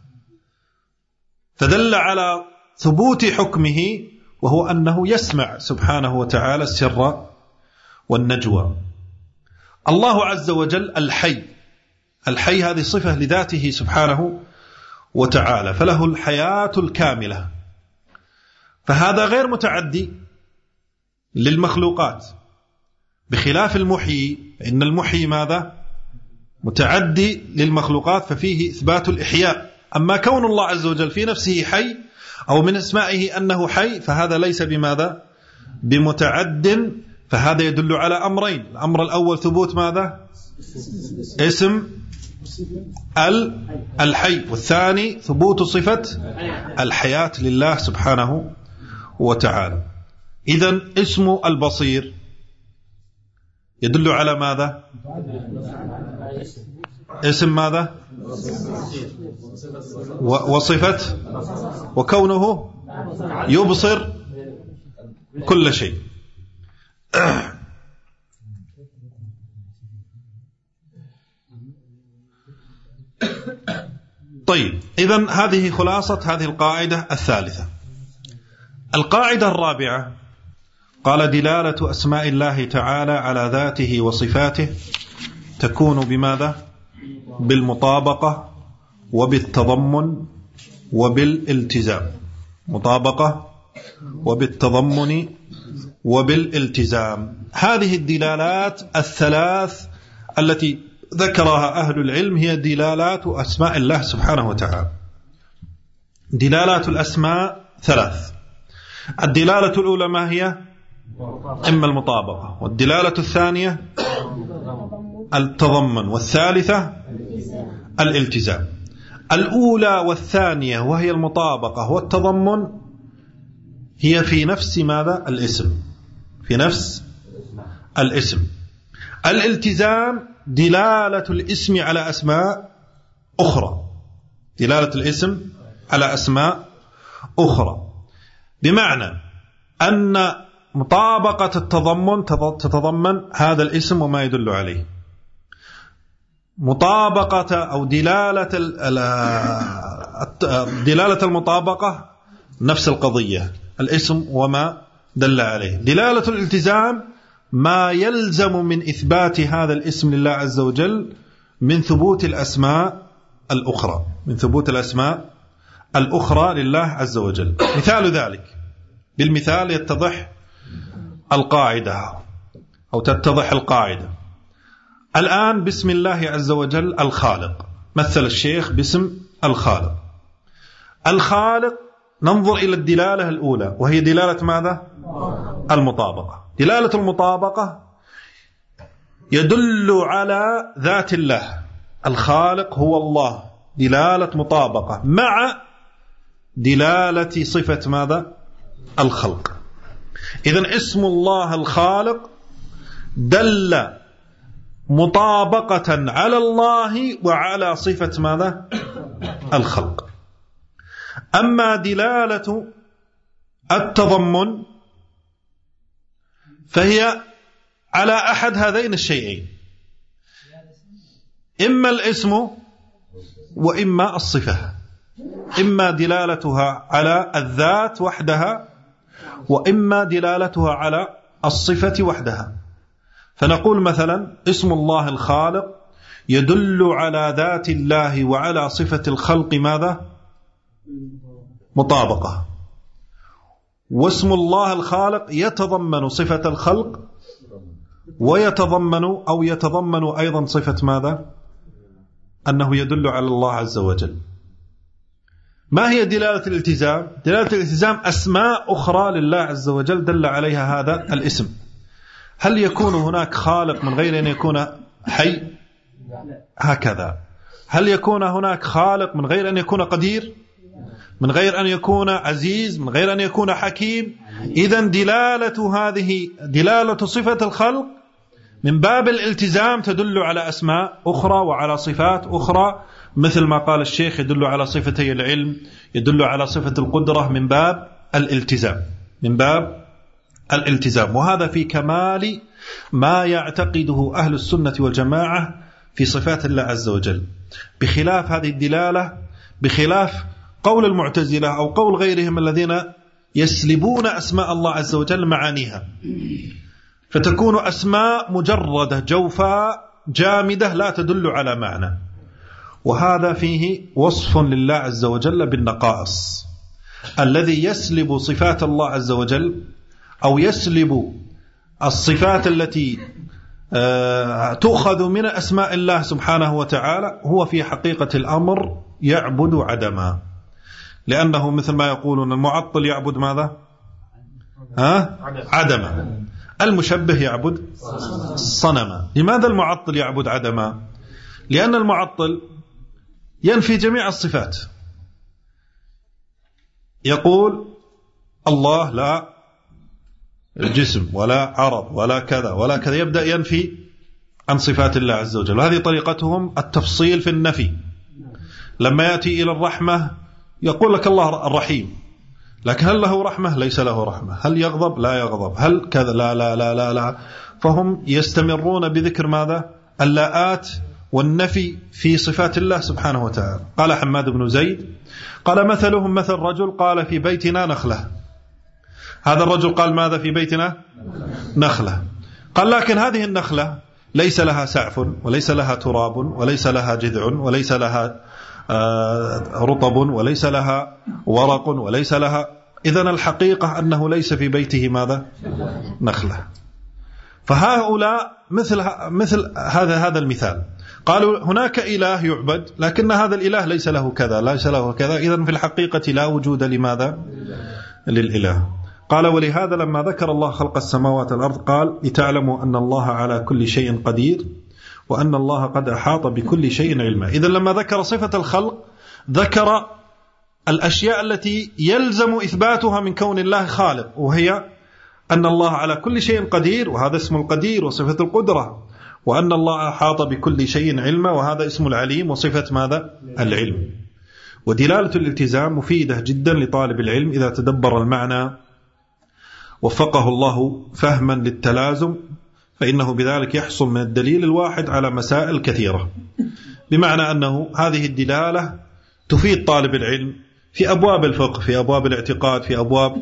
فدل على ثبوت حكمه، وهو أنه يسمع سبحانه وتعالى السر والنجوى. الله عز وجل الحي، الحي هذه صفة لذاته سبحانه وتعالى، فله الحياة الكاملة، فهذا غير متعدي للمخلوقات، بخلاف المحيي، إن المحيي ماذا؟ متعدي للمخلوقات، ففيه إثبات الإحياء. أما كون الله عز وجل في نفسه حي أو من اسمائه أنه حي، فهذا ليس بماذا؟ بمتعد، فهذا يدل على أمرين: الأمر الأول ثبوت ماذا؟ اسم الحي، والثاني ثبوت صفة الحياة لله سبحانه وتعالى. إذن اسم البصير يدل على ماذا؟ اسم ماذا؟ وصفة، وكونه يبصر كل شيء. طيب، إذن هذه خلاصة هذه القاعدة الثالثة. القاعدة الرابعة قال: دلالة أسماء الله تعالى على ذاته وصفاته تكون بماذا؟ بالمطابقة وبالتضمن وبالالتزام. مطابقة وبالتضمن وبالالتزام. هذه الدلالات الثلاث التي ذكرها أهل العلم هي دلالات أسماء الله سبحانه وتعالى. دلالات الأسماء 3. الدلالة الأولى ما هي؟ إما المطابقة، والدلالة الثانية التضمن، والثالثة الالتزام. الأولى والثانية وهي المطابقة والتضمن هي في نفس ماذا؟ الاسم، في نفس الاسم. الالتزام دلالة الاسم على أسماء أخرى، دلالة الاسم على أسماء أخرى، بمعنى أن مطابقة التضمن تتضمن هذا الاسم وما يدل عليه، مطابقة أو دلالة المطابقة نفس القضية، الاسم وما دل عليه. دلالة الالتزام ما يلزم من إثبات هذا الاسم لله عز وجل من ثبوت الأسماء الأخرى، من ثبوت الأسماء الأخرى لله عز وجل. مثال ذلك، بالمثال يتضح القاعدة أو تتضح القاعدة. الآن بسم الله عز وجل الخالق، مثل الشيخ باسم الخالق. الخالق ننظر إلى الدلالة الأولى وهي دلالة ماذا؟ المطابقة. دلالة المطابقة يدل على ذات الله، الخالق هو الله، دلالة مطابقة مع دلالة صفة ماذا؟ الخلق. إذن اسم الله الخالق دل مطابقة على الله وعلى صفة ماذا؟ الخلق. أما دلالة التضمن فهي على أحد هذين الشيئين، إما الاسم وإما الصفة. إما دلالتها على الذات وحدها، وإما دلالتها على الصفة وحدها. فنقول مثلا اسم الله الخالق يدل على ذات الله وعلى صفة الخلق ماذا؟ مطابقة. واسم الله الخالق يتضمن صفة الخلق ويتضمن أيضا صفة ماذا؟ أنه يدل على الله عز وجل. ما هي دلالة الالتزام؟ دلالة الالتزام أسماء أخرى لله عز وجل دل عليها هذا الاسم. هل يكون هناك خالق من غير أن يكون حي؟ هكذا. هل يكون هناك خالق من غير أن يكون قدير؟ من غير أن يكون عزيز؟ من غير أن يكون حكيم؟ إذن دلالة صفة الخلق من باب الالتزام تدل على أسماء أخرى وعلى صفات أخرى، مثل ما قال الشيخ يدل على صفتي العلم، يدل على صفة القدرة، من باب الالتزام. وهذا في كمال ما يعتقده أهل السنة والجماعة في صفات الله عز وجل، بخلاف هذه الدلالة، بخلاف قول المعتزلة أو قول غيرهم الذين يسلبون أسماء الله عز وجل معانيها، فتكون أسماء مجردة جوفاء جامدة لا تدل على معنى. وهذا فيه وصف لله عز وجل بالنقائص، الذي يسلب صفات الله عز وجل أو يسلب الصفات التي تؤخذ من أسماء الله سبحانه وتعالى، هو في حقيقة الأمر يعبد عدما. لأنه مثل ما يقولون المعطل يعبد ماذا؟ عدما. المشبه يعبد صنما. لماذا المعطل يعبد عدما؟ لأن المعطل ينفي جميع الصفات، يقول الله لا جسم ولا عرض ولا كذا ولا كذا، يبدأ ينفي عن صفات الله عز وجل. وهذه طريقتهم التفصيل في النفي. لما يأتي إلى الرحمة يقول لك الله الرحيم، لكن هل له رحمة؟ ليس له رحمة. هل يغضب؟ لا يغضب. هل كذا؟ لا لا لا لا لا. فهم يستمرون بذكر ماذا؟ اللاءات والنفي في صفات الله سبحانه وتعالى. قال حماد بن زيد قال مثلهم مثل رجل قال في بيتنا نخلة. هذا الرجل قال ماذا في بيتنا؟ نخلة. قال لكن هذه النخلة ليس لها سعف وليس لها تراب وليس لها جذع وليس لها رطب وليس لها ورق وليس لها. إذن الحقيقة أنه ليس في بيته ماذا؟ نخلة. فهؤلاء مثل هذا المثال، قالوا هناك إله يعبد لكن هذا الإله ليس له كذا ليس له كذا. إذن في الحقيقة لا وجود لماذا؟ للإله. قال ولهذا لما ذكر الله خلق السماوات والأرض قال لتعلموا أن الله على كل شيء قدير وأن الله قد أحاط بكل شيء علما. إذن لما ذكر صفة الخلق ذكر الأشياء التي يلزم إثباتها من كون الله خالق، وهي أن الله على كل شيء قدير، وهذا اسم القدير وصفة القدرة، وأن الله أحاط بكل شيء علما، وهذا اسم العليم وصفة ماذا؟ العلم. ودلالة الالتزام مفيدة جدا لطالب العلم إذا تدبر المعنى وفقه الله فهما للتلازم، فإنه بذلك يحصل من الدليل الواحد على مسائل كثيرة، بمعنى أنه هذه الدلالة تفيد طالب العلم في أبواب الفقه، في أبواب الاعتقاد، في أبواب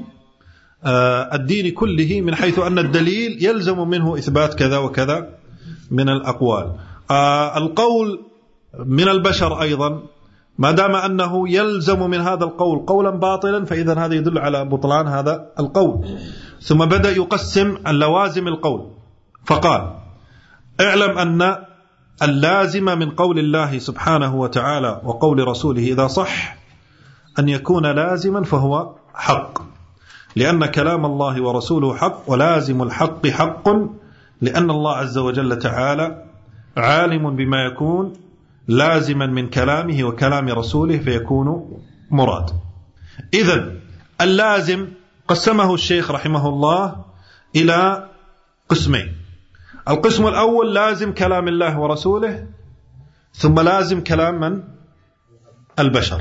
الدين كله، من حيث أن الدليل يلزم منه إثبات كذا وكذا من الأقوال. القول من البشر أيضا ما دام أنه يلزم من هذا القول قولا باطلا، فإذا هذا يدل على بطلان هذا القول. ثم بدأ يقسم اللوازم القول، فقال اعلم أن اللازم من قول الله سبحانه وتعالى وقول رسوله إذا صح أن يكون لازما فهو حق، لأن كلام الله ورسوله حق، ولازم الحق حق، لأن الله عز وجل تعالى عالم بما يكون لازما من كلامه وكلام رسوله فيكون مراد. إذن اللازم قسمه الشيخ رحمه الله إلى قسمين. القسم الأول لازم كلام الله ورسوله، ثم لازم كلام من؟ البشر.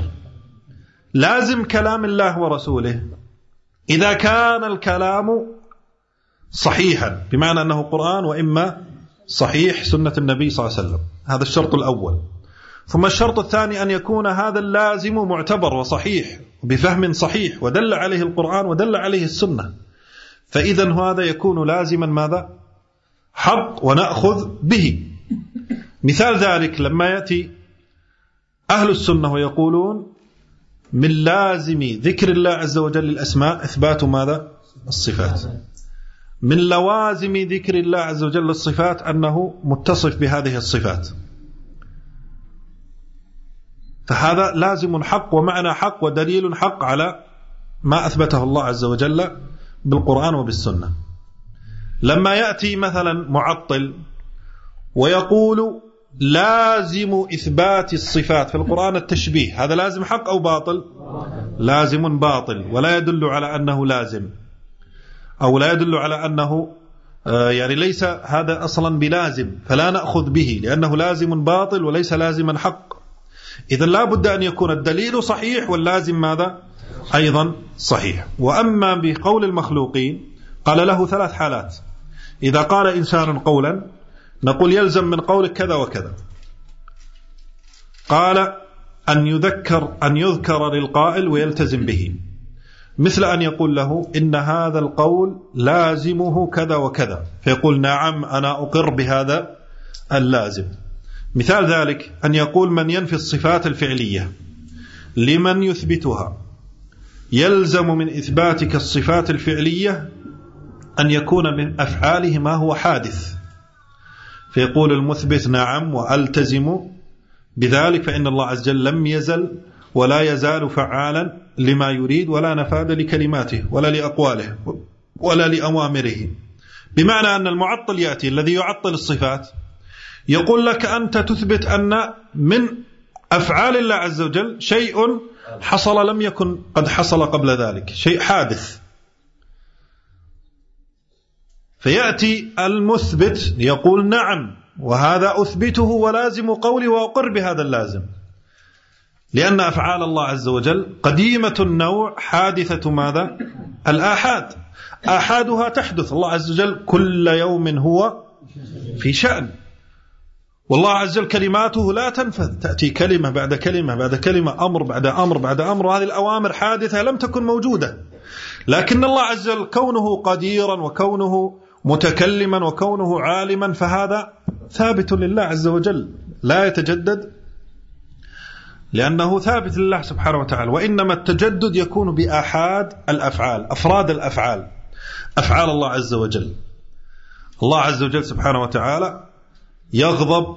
لازم كلام الله ورسوله إذا كان الكلام صحيحا، بمعنى أنه قرآن وإما صحيح سنة النبي صلى الله عليه وسلم، هذا الشرط الأول. ثم الشرط الثاني أن يكون هذا اللازم معتبر وصحيح بفهم صحيح ودل عليه القرآن ودل عليه السنة، فإذا هذا يكون لازما ماذا؟ حق ونأخذ به. مثال ذلك لما يأتي أهل السنة ويقولون من لازم ذكر الله عز وجل الأسماء إثبات ماذا؟ الصفات. من لوازم ذكر الله عز وجل الصفات أنه متصف بهذه الصفات، فهذا لازم حق ومعنى حق ودليل حق على ما أثبته الله عز وجل بالقرآن وبالسنة. لما يأتي مثلا معطل ويقول لازم إثبات الصفات في القرآن التشبيه، هذا لازم حق أو باطل؟ لازم باطل، ولا يدل على أنه لازم، أو لا يدل على أنه يعني ليس هذا أصلا بلازم، فلا نأخذ به لأنه لازم باطل وليس لازما حق. إذن لا بد أن يكون الدليل صحيح واللازم ماذا؟ أيضا صحيح. وأما بقول المخلوقين قال له 3 حالات. إذا قال إنسان قولا نقول يلزم من قولك كذا وكذا. قال أن يذكر للقائل ويلتزم به، مثل أن يقول له إن هذا القول لازمه كذا وكذا، فيقول نعم أنا أقر بهذا اللازم. مثال ذلك أن يقول من ينفي الصفات الفعلية لمن يثبتها يلزم من إثباتك الصفات الفعلية أن يكون من أفعاله ما هو حادث، فيقول المثبت نعم وألتزم بذلك، فإن الله عز وجل لم يزل ولا يزال فعالا لما يريد ولا نفاذ لكلماته ولا لأقواله ولا لأوامره. بمعنى أن المعطل يأتي الذي يعطل الصفات يقول لك أنت تثبت أن من أفعال الله عز وجل شيء حصل لم يكن قد حصل قبل ذلك، شيء حادث. فيأتي المثبت يقول نعم وهذا أثبته ولازم قولي وأقر بهذا اللازم، لأن أفعال الله عز وجل قديمة النوع حادثة ماذا؟ الآحاد، آحادها تحدث. الله عز وجل كل يوم هو في شأن، والله عز وجل كلماته لا تنفذ، تأتي كلمة بعد كلمة بعد كلمة، أمر بعد أمر بعد أمر، وهذه الأوامر حادثة لم تكن موجودة. لكن الله عز وجل كونه قديرا وكونه متكلما وكونه عالما فهذا ثابت لله عز وجل لا يتجدد، لأنه ثابت لله سبحانه وتعالى. وإنما التجدد يكون بآحاد الأفعال، أفراد الأفعال، أفعال الله عز وجل. الله عز وجل سبحانه وتعالى يغضب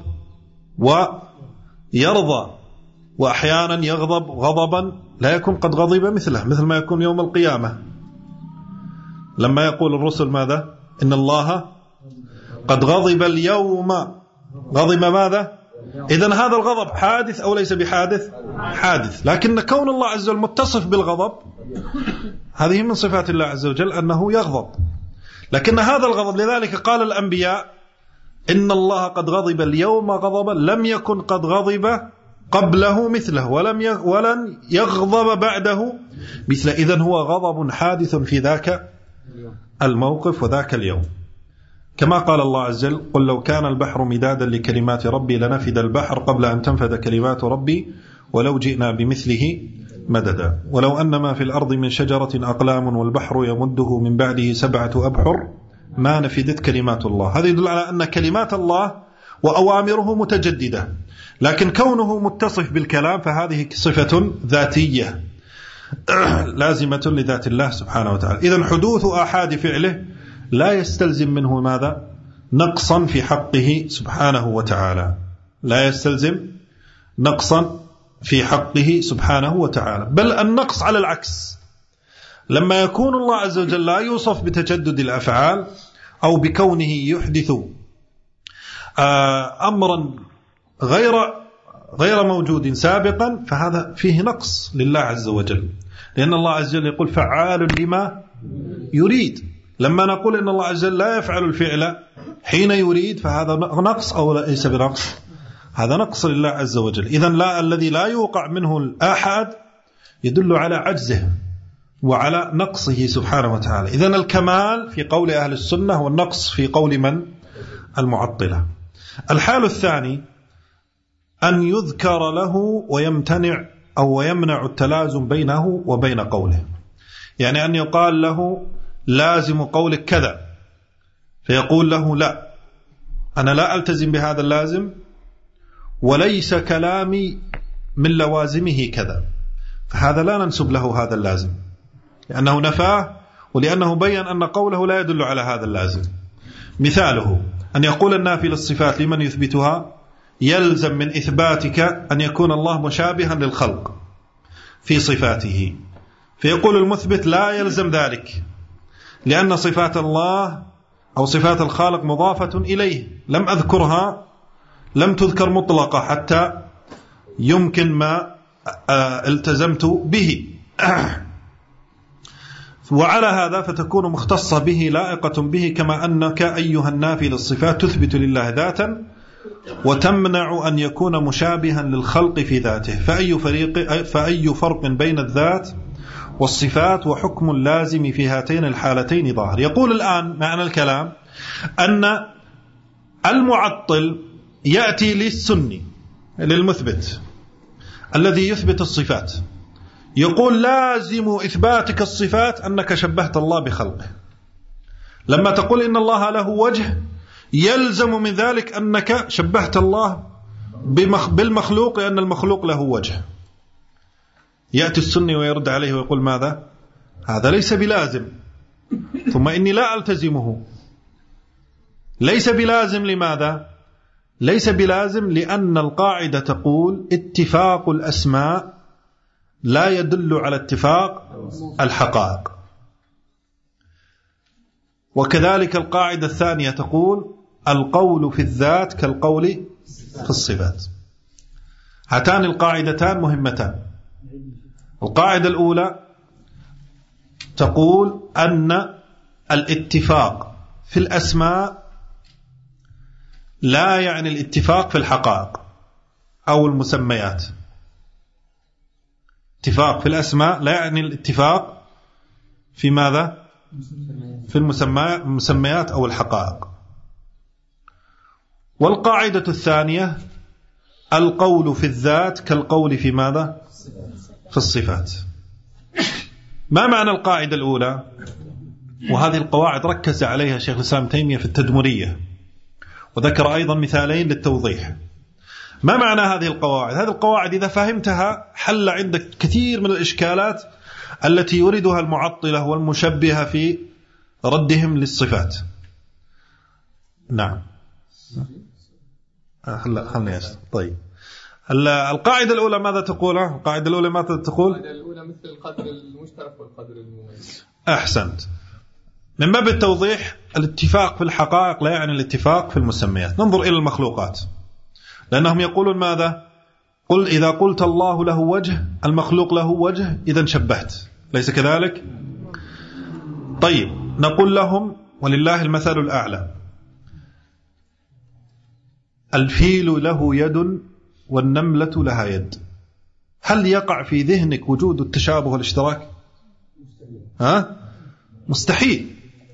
ويرضى، وأحيانا يغضب غضبا لا يكون قد غضب مثله، مثل ما يكون يوم القيامة لما يقول الرسل ماذا؟ إن الله قد غضب اليوم، غضب ماذا؟ إذن هذا الغضب حادث أو ليس بحادث؟ حادث. لكن كون الله عز وجل متصف بالغضب هذه من صفات الله عز وجل أنه يغضب، لكن هذا الغضب لذلك قال الأنبياء إن الله قد غضب اليوم غضبا لم يكن قد غضب قبله مثله ولن يغضب بعده مثله. إذن هو غضب حادث في ذاك الموقف وذاك اليوم، كما قال الله عز وجل قل لو كان البحر مدادا لكلمات ربي لنفد البحر قبل أن تنفد كلمات ربي ولو جئنا بمثله مددا ولو أن ما في الأرض من شجرة أقلام والبحر يمده من بعده 7 أبحر ما نفدت كلمات الله. هذا يدل على أن كلمات الله وأوامره متجددة، لكن كونه متصف بالكلام فهذه صفة ذاتية لازمة لذات الله سبحانه وتعالى. إذن حدوث آحاد فعله لا يستلزم منه ماذا؟ نقصا في حقه سبحانه وتعالى، لا يستلزم نقصا في حقه سبحانه وتعالى، بل النقص على العكس. لما يكون الله عز وجل لا يوصف بتجدد الأفعال أو بكونه يحدث أمرا غير موجود سابقا فهذا فيه نقص لله عز وجل، لأن الله عز وجل يقول فعال لما يريد. لما نقول إن الله عز وجل لا يفعل الفعل حين يريد فهذا نقص أو ليس بنقص؟ هذا نقص لله عز وجل. إذن لا الذي لا يوقع منه الآحاد يدل على عجزه وعلى نقصه سبحانه وتعالى. إذن الكمال في قول أهل السنة والنقص في قول من؟ المعطلة. الحال الثاني أن يذكر له ويمتنع أو ويمنع التلازم بينه وبين قوله. يعني أن يقال له لازم قولك كذا، فيقول له لا، أنا لا ألتزم بهذا اللازم، وليس كلامي من لوازمه كذا، فهذا لا ننسب له هذا اللازم، لأنه نفاه ولأنه بيّن أن قوله لا يدل على هذا اللازم. مثاله أن يقول النافي للصفات لمن يثبتها: يلزم من إثباتك أن يكون الله مشابها للخلق في صفاته، فيقول المثبت: لا يلزم ذلك، لأن صفات الله أو صفات الخالق مضافة إليه، لم أذكرها، لم تذكر مطلقة حتى يمكن ما التزمت به. وعلى هذا فتكون مختصة به لائقة به، كما أنك أيها النافي للصفات تثبت لله ذاتا وتمنع أن يكون مشابها للخلق في ذاته، فأي فرق بين الذات والصفات وحكم اللازم في هاتين الحالتين ظاهر. يقول الآن معنى الكلام أن المعطل يأتي للسني للمثبت الذي يثبت الصفات، يقول لازم إثباتك الصفات أنك شبهت الله بخلقه. لما تقول إن الله له وجه يلزم من ذلك أنك شبهت الله بالمخلوق، لأن المخلوق له وجه. يأتي السني ويرد عليه ويقول ماذا؟ هذا ليس بلازم، ثم إني لا ألتزمه. ليس بلازم لماذا؟ ليس بلازم لأن القاعدة تقول اتفاق الأسماء لا يدل على اتفاق الحقائق. وكذلك القاعدة الثانية تقول القول في الذات كالقول في الصفات. هاتان القاعدتان مهمتان. القاعدة الأولى تقول أن الاتفاق في الأسماء لا يعني الاتفاق في الحقائق أو المسميات. اتفاق في الأسماء لا يعني الاتفاق في ماذا؟ في المسميات أو الحقائق. والقاعدة الثانية القول في الذات كالقول في ماذا؟ في الصفات. ما معنى القاعدة الأولى؟ وهذه القواعد ركز عليها شيخ الإسلام ابن تيمية في التدمرية، وذكر أيضا مثالين للتوضيح. ما معنى هذه القواعد؟ هذه القواعد إذا فهمتها حل عندك كثير من الإشكالات التي يريدها المعطلة والمشبهة في ردهم للصفات. نعم. خلني أشتغل. طيب القاعدة الأولى ماذا تقول؟ القاعدة الأولى ماذا تقول؟ القاعدة الأولى مثل القدر المشترك والقدر المميز. أحسنت. من باب التوضيح الاتفاق في الحقائق لا يعني الاتفاق في المسميات. ننظر إلى المخلوقات، لأنهم يقولون ماذا؟ قل إذا قلت الله له وجه المخلوق له وجه إذا شبهت، ليس كذلك؟ طيب نقول لهم ولله المثل الأعلى، الفيل له يد والنملة لها يد، هل يقع في ذهنك وجود التشابه والاشتراك؟ مستحيل.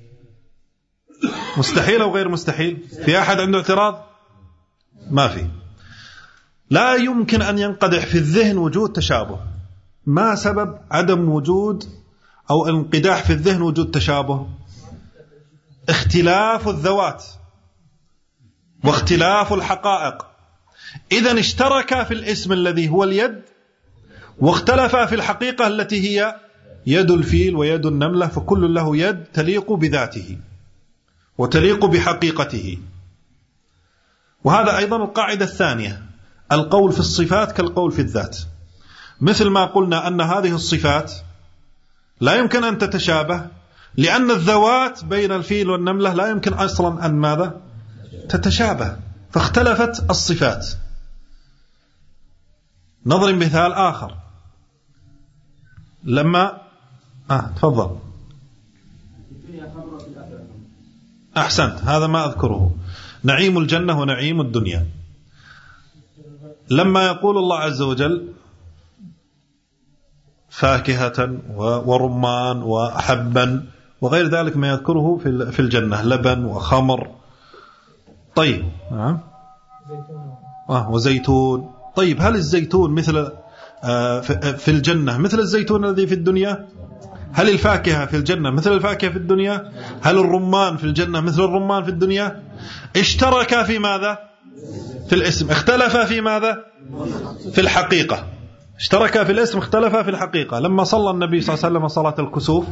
مستحيل أو غير مستحيل؟ في أحد عنده اعتراض؟ ما في. لا يمكن أن ينقدح في الذهن وجود تشابه. ما سبب عدم وجود أو انقداح في الذهن وجود تشابه؟ اختلاف الذوات واختلاف الحقائق. إذن اشترك في الاسم الذي هو اليد واختلف في الحقيقة التي هي يد الفيل ويد النملة، فكل له يد تليق بذاته وتليق بحقيقته. وهذا أيضا القاعدة الثانية، القول في الصفات كالقول في الذات. مثل ما قلنا أن هذه الصفات لا يمكن أن تتشابه، لأن الذوات بين الفيل والنملة لا يمكن أصلا أن ماذا؟ تتشابه، فاختلفت الصفات. نضرب مثال آخر. لما تفضل. أحسنت، هذا ما أذكره، نعيم الجنة ونعيم الدنيا. لما يقول الله عز وجل فاكهة ورمان وحبا وغير ذلك ما يذكره في الجنة، لبن وخمر. طيب وزيتون طيب هل الزيتون مثل في الجنة مثل الزيتون الذي في الدنيا؟ هل الفاكهة في الجنة مثل الفاكهة في الدنيا؟ هل الرمان في الجنة مثل الرمان في الدنيا؟ اشتركا في ماذا؟ في الاسم. اختلفا في ماذا؟ في الحقيقة. اشتركا في الاسم، اختلفا في الحقيقة. لما صلى النبي صلى الله عليه وسلم صلاة الكسوف،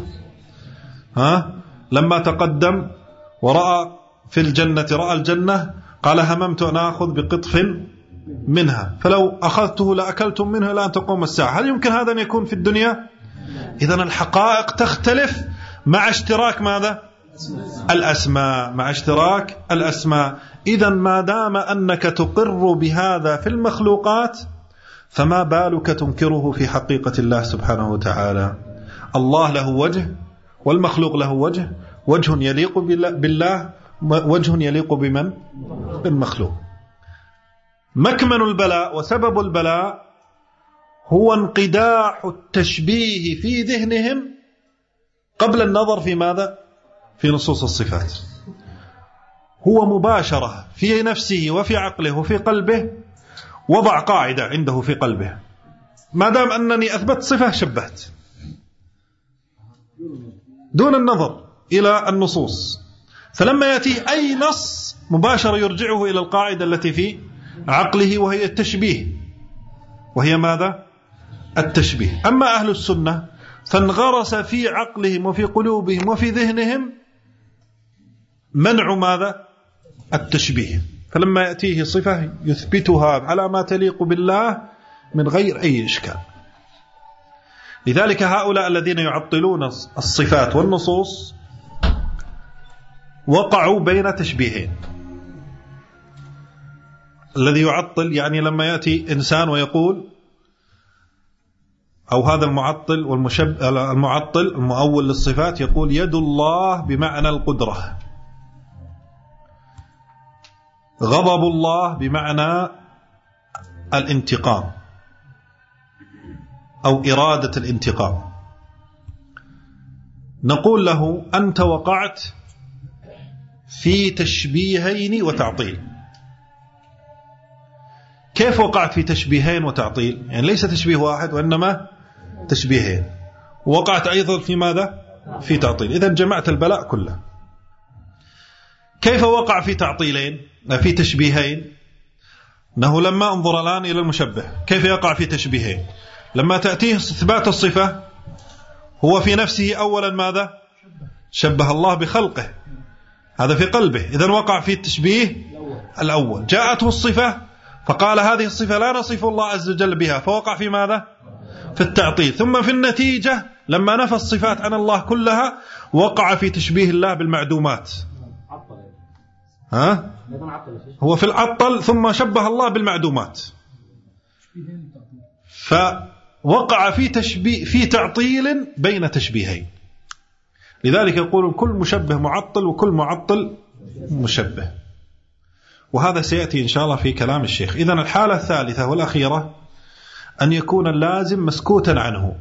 لما تقدم ورأى في الجنة، رأى الجنة، قال هممت أن أخذ بقطف منها فلو أخذته لأكلتم منه إلى أن تقوم الساعة. هل يمكن هذا أن يكون في الدنيا؟ إذن الحقائق تختلف مع اشتراك ماذا؟ الأسماء، مع اشتراك الأسماء. إذن ما دام أنك تقر بهذا في المخلوقات فما بالك تنكره في حقيقة الله سبحانه وتعالى. الله له وجه والمخلوق له وجه، وجه يليق بالله، وجه يليق بمن؟ بالمخلوق. مكمن البلاء وسبب البلاء هو انقداح التشبيه في ذهنهم قبل النظر في ماذا؟ في نصوص الصفات. هو مباشرة في نفسه وفي عقله وفي قلبه وضع قاعدة عنده في قلبه، ما دام أنني أثبت صفة شبهت دون النظر إلى النصوص. فلما يأتيه أي نص مباشرة يرجعه إلى القاعدة التي في عقله وهي التشبيه، وهي ماذا؟ التشبيه. أما أهل السنة فانغرس في عقلهم وفي قلوبهم وفي ذهنهم منع ماذا؟ التشبيه. فلما يأتيه صفة يثبتها على ما تليق بالله من غير أي إشكال. لذلك هؤلاء الذين يعطلون الصفات والنصوص وقعوا بين تشبيهين. الذي يعطل يعني لما يأتي إنسان ويقول، أو هذا المعطل المعطل المؤول للصفات يقول يد الله بمعنى القدرة، غضب الله بمعنى الانتقام أو إرادة الانتقام، نقول له أنت وقعت في تشبيهين وتعطيل. كيف وقعت في تشبيهين وتعطيل؟ يعني ليس تشبيه واحد وإنما تشبيهين. وقعت أيضا في ماذا؟ في تعطيل. إذن جمعت البلاء كله. كيف وقع في تعطيلين في تشبيهين؟ أنه لما انظر الآن إلى المشبه كيف يقع في تشبيهين؟ لما تأتيه إثبات الصفة هو في نفسه أولا ماذا؟ شبه الله بخلقه، هذا في قلبه، إذن وقع في التشبيه الأول. جاءته الصفة فقال هذه الصفة لا نصف الله عز وجل بها، فوقع في ماذا؟ في التعطيل. ثم في النتيجة لما نفى الصفات عن الله كلها وقع في تشبيه الله بالمعدومات. هو في العطل ثم شبه الله بالمعدومات، فوقع في تشبيه في تعطيل بين تشبيهين. لذلك يقول كل مشبه معطل وكل معطل مشبه، وهذا سيأتي إن شاء الله في كلام الشيخ. إذن الحالة الثالثة والأخيرة أن يكون اللازم مسكوتا عنه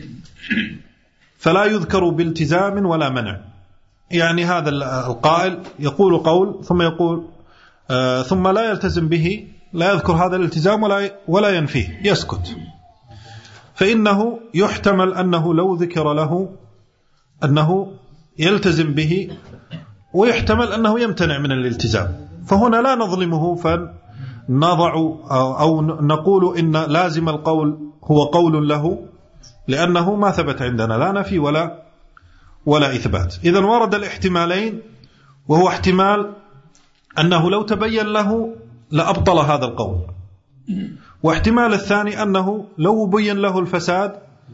فلا يذكر بالتزام ولا منع. يعني هذا القائل يقول قول ثم يقول ثم لا يلتزم به، لا يذكر هذا الالتزام ولا ينفيه، يسكت. فإنه يحتمل أنه لو ذكر له أنه يلتزم به، ويحتمل أنه يمتنع من الالتزام. فهنا لا نظلمه فنضع أو نقول إن لازم القول هو قول له، لأنه ما ثبت عندنا لا نفي ولا إثبات. إذن ورد الاحتمالين، وهو احتمال أنه لو تبين له لأبطل هذا القول، واحتمال الثاني أنه لو بين له الفساد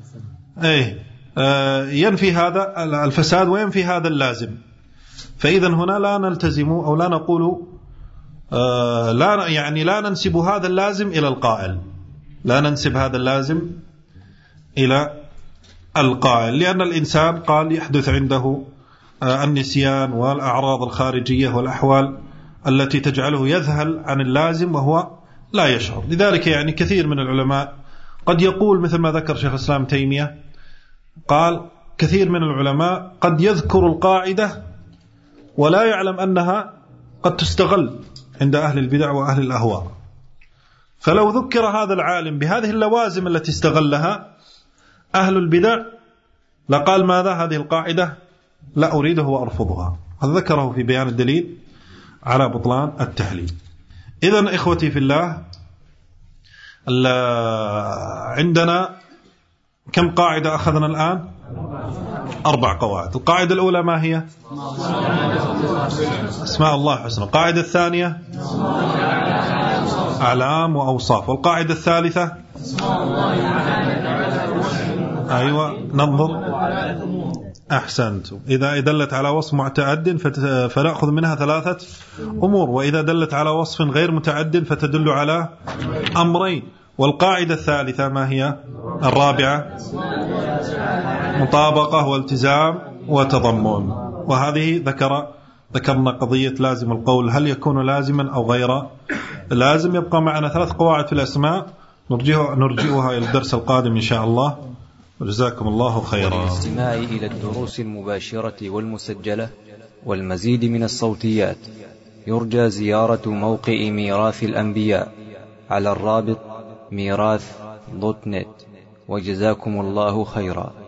ينفي هذا الفساد وينفي هذا اللازم. فإذن هنا لا نلتزم أو لا نقول لا ننسب هذا اللازم إلى القائل، لا ننسب هذا اللازم إلى القائل، لأن الإنسان قال يحدث عنده النسيان والأعراض الخارجية والأحوال التي تجعله يذهل عن اللازم وهو لا يشعر. لذلك يعني كثير من العلماء قد يقول مثل ما ذكر شيخ الإسلام تيمية، قال كثير من العلماء قد يذكر القاعدة ولا يعلم أنها قد تستغل عند أهل البدع وأهل الأهواء، فلو ذكر هذا العالم بهذه اللوازم التي استغلها أهل البدع لقال ماذا؟ هذه القاعدة لا أريده وأرفضها. هذا ذكره في بيان الدليل على بطلان التحليل. إذن إخوتي في الله، عندنا كم قاعدة أخذنا الآن؟ 4 قواعد. القاعدة الأولى ما هي؟ أسماء الله حسنى. القاعدة الثانية أعلام وأوصاف. والقاعدة الثالثة أيوة ننظر أحسنتم. إذا دلت على وصف متعد فنأخذ منها 3 أمور، وإذا دلت على وصف غير متعد فتدل على أمرين. والقاعدة الثالثة ما هي؟ الرابعة مطابقة والتزام وتضمن. وهذه ذكرنا قضية لازم القول، هل يكون لازما أو غير لازم. يبقى معنا 3 قواعد في الأسماء نرجئها إلى الدرس القادم إن شاء الله. وجزاكم الله خيرا. للاستماع إلى الدروس المباشرة والمسجلة والمزيد من الصوتيات يرجى زيارة موقع ميراث الأنبياء على الرابط ميراث.net. وجزاكم الله خيرا.